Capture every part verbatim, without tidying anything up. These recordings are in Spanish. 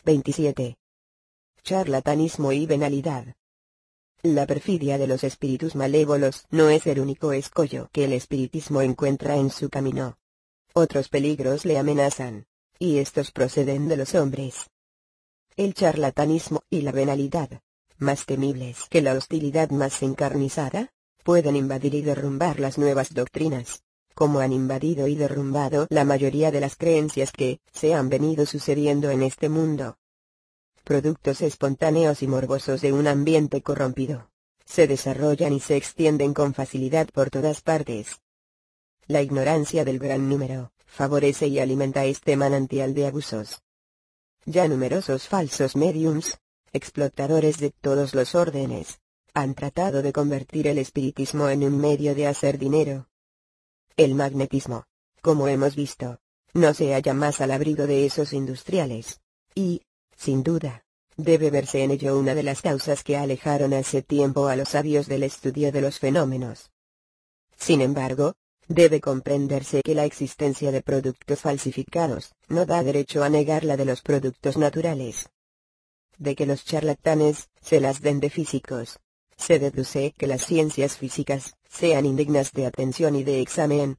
veintisiete. Charlatanismo y venalidad. La perfidia de los espíritus malévolos no es el único escollo que el espiritismo encuentra en su camino. Otros peligros le amenazan, y estos proceden de los hombres. El charlatanismo y la venalidad, más temibles que la hostilidad más encarnizada, pueden invadir y derrumbar las nuevas doctrinas, como han invadido y derrumbado la mayoría de las creencias que se han venido sucediendo en este mundo. Productos espontáneos y morbosos de un ambiente corrompido, se desarrollan y se extienden con facilidad por todas partes. La ignorancia del gran número favorece y alimenta este manantial de abusos. Ya numerosos falsos médiums, explotadores de todos los órdenes, han tratado de convertir el espiritismo en un medio de hacer dinero. El magnetismo, como hemos visto, no se halla más al abrigo de esos industriales, y, sin duda, debe verse en ello una de las causas que alejaron hace tiempo a los sabios del estudio de los fenómenos. Sin embargo, debe comprenderse que la existencia de productos falsificados no da derecho a negar la de los productos naturales. De que los charlatanes se las den de físicos, se deduce que las ciencias físicas sean indignas de atención y de examen.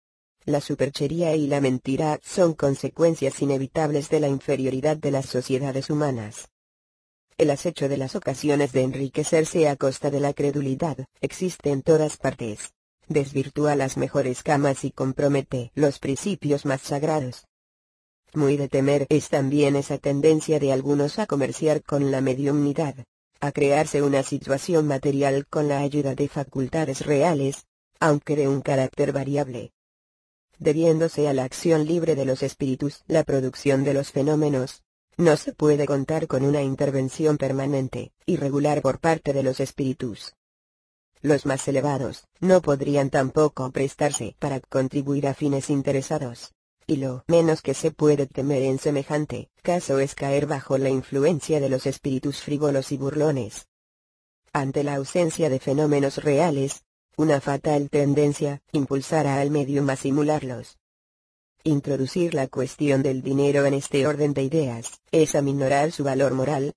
La superchería y la mentira son consecuencias inevitables de la inferioridad de las sociedades humanas. El acecho de las ocasiones de enriquecerse a costa de la credulidad existe en todas partes. Desvirtúa las mejores camas y compromete los principios más sagrados. Muy de temer es también esa tendencia de algunos a comerciar con la mediumnidad, a crearse una situación material con la ayuda de facultades reales, aunque de un carácter variable. Debiéndose a la acción libre de los espíritus la producción de los fenómenos, no se puede contar con una intervención permanente y regular por parte de los espíritus. Los más elevados no podrían tampoco prestarse para contribuir a fines interesados, y lo menos que se puede temer en semejante caso es caer bajo la influencia de los espíritus frívolos y burlones. Ante la ausencia de fenómenos reales, una fatal tendencia impulsará al medium a simularlos. Introducir la cuestión del dinero en este orden de ideas es aminorar su valor moral.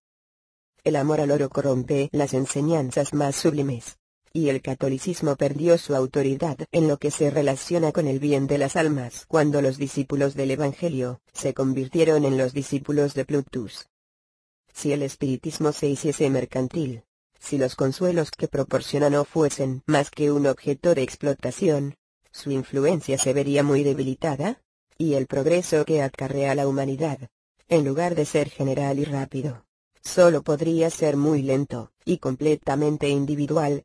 El amor al oro corrompe las enseñanzas más sublimes, y el catolicismo perdió su autoridad en lo que se relaciona con el bien de las almas cuando los discípulos del Evangelio se convirtieron en los discípulos de Plutus. Si el espiritismo se hiciese mercantil, si los consuelos que proporciona no fuesen más que un objeto de explotación, su influencia se vería muy debilitada, y el progreso que acarrea la humanidad, en lugar de ser general y rápido, solo podría ser muy lento y completamente individual.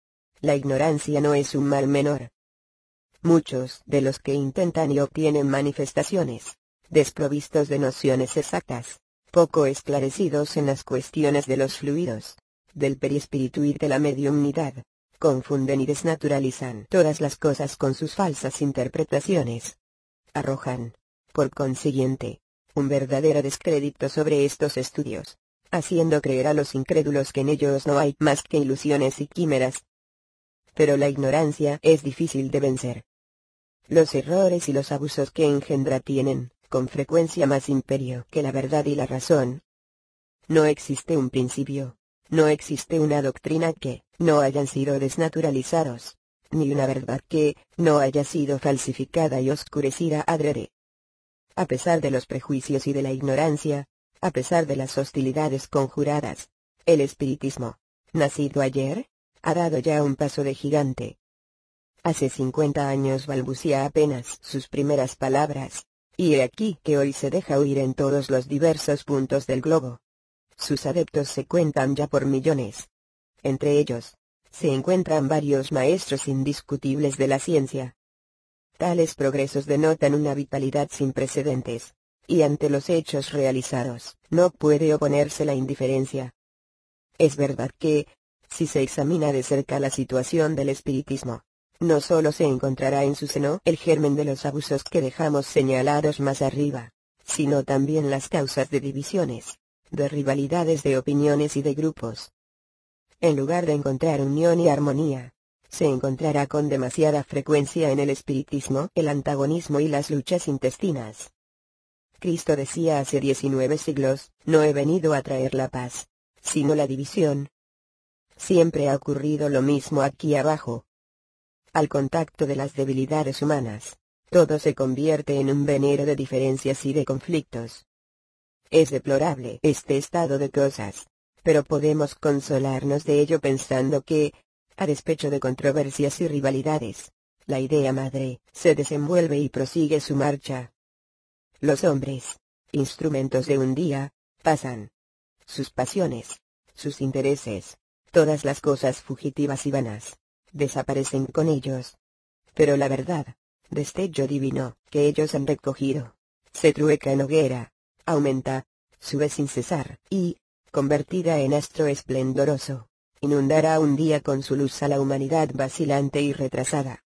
La ignorancia no es un mal menor. Muchos de los que intentan y obtienen manifestaciones, desprovistos de nociones exactas, poco esclarecidos en las cuestiones de los fluidos, del perispíritu y de la mediumnidad, confunden y desnaturalizan todas las cosas con sus falsas interpretaciones. Arrojan, por consiguiente, un verdadero descrédito sobre estos estudios, haciendo creer a los incrédulos que en ellos no hay más que ilusiones y quimeras. Pero la ignorancia es difícil de vencer. Los errores y los abusos que engendra tienen, con frecuencia, más imperio que la verdad y la razón. No existe un principio, no existe una doctrina que no hayan sido desnaturalizados, ni una verdad que no haya sido falsificada y oscurecida adrede. A pesar de los prejuicios y de la ignorancia, a pesar de las hostilidades conjuradas, el espiritismo, nacido ayer, ha dado ya un paso de gigante. Hace cincuenta años balbucía apenas sus primeras palabras, y he aquí que hoy se deja oír en todos los diversos puntos del globo. Sus adeptos se cuentan ya por millones. Entre ellos, se encuentran varios maestros indiscutibles de la ciencia. Tales progresos denotan una vitalidad sin precedentes, y ante los hechos realizados, no puede oponerse la indiferencia. Es verdad que, si se examina de cerca la situación del espiritismo, no solo se encontrará en su seno el germen de los abusos que dejamos señalados más arriba, sino también las causas de divisiones, de rivalidades de opiniones y de grupos. En lugar de encontrar unión y armonía, se encontrará con demasiada frecuencia en el espiritismo el antagonismo y las luchas intestinas. Cristo decía hace diecinueve siglos, no he venido a traer la paz, sino la división. Siempre ha ocurrido lo mismo aquí abajo. Al contacto de las debilidades humanas, todo se convierte en un venero de diferencias y de conflictos. Es deplorable este estado de cosas, pero podemos consolarnos de ello pensando que, a despecho de controversias y rivalidades, la idea madre se desenvuelve y prosigue su marcha. Los hombres, instrumentos de un día, pasan. Sus pasiones, sus intereses, todas las cosas fugitivas y vanas, desaparecen con ellos. Pero la verdad, destello divino, que ellos han recogido, se trueca en hoguera, aumenta, sube sin cesar, y, convertida en astro esplendoroso, inundará un día con su luz a la humanidad vacilante y retrasada.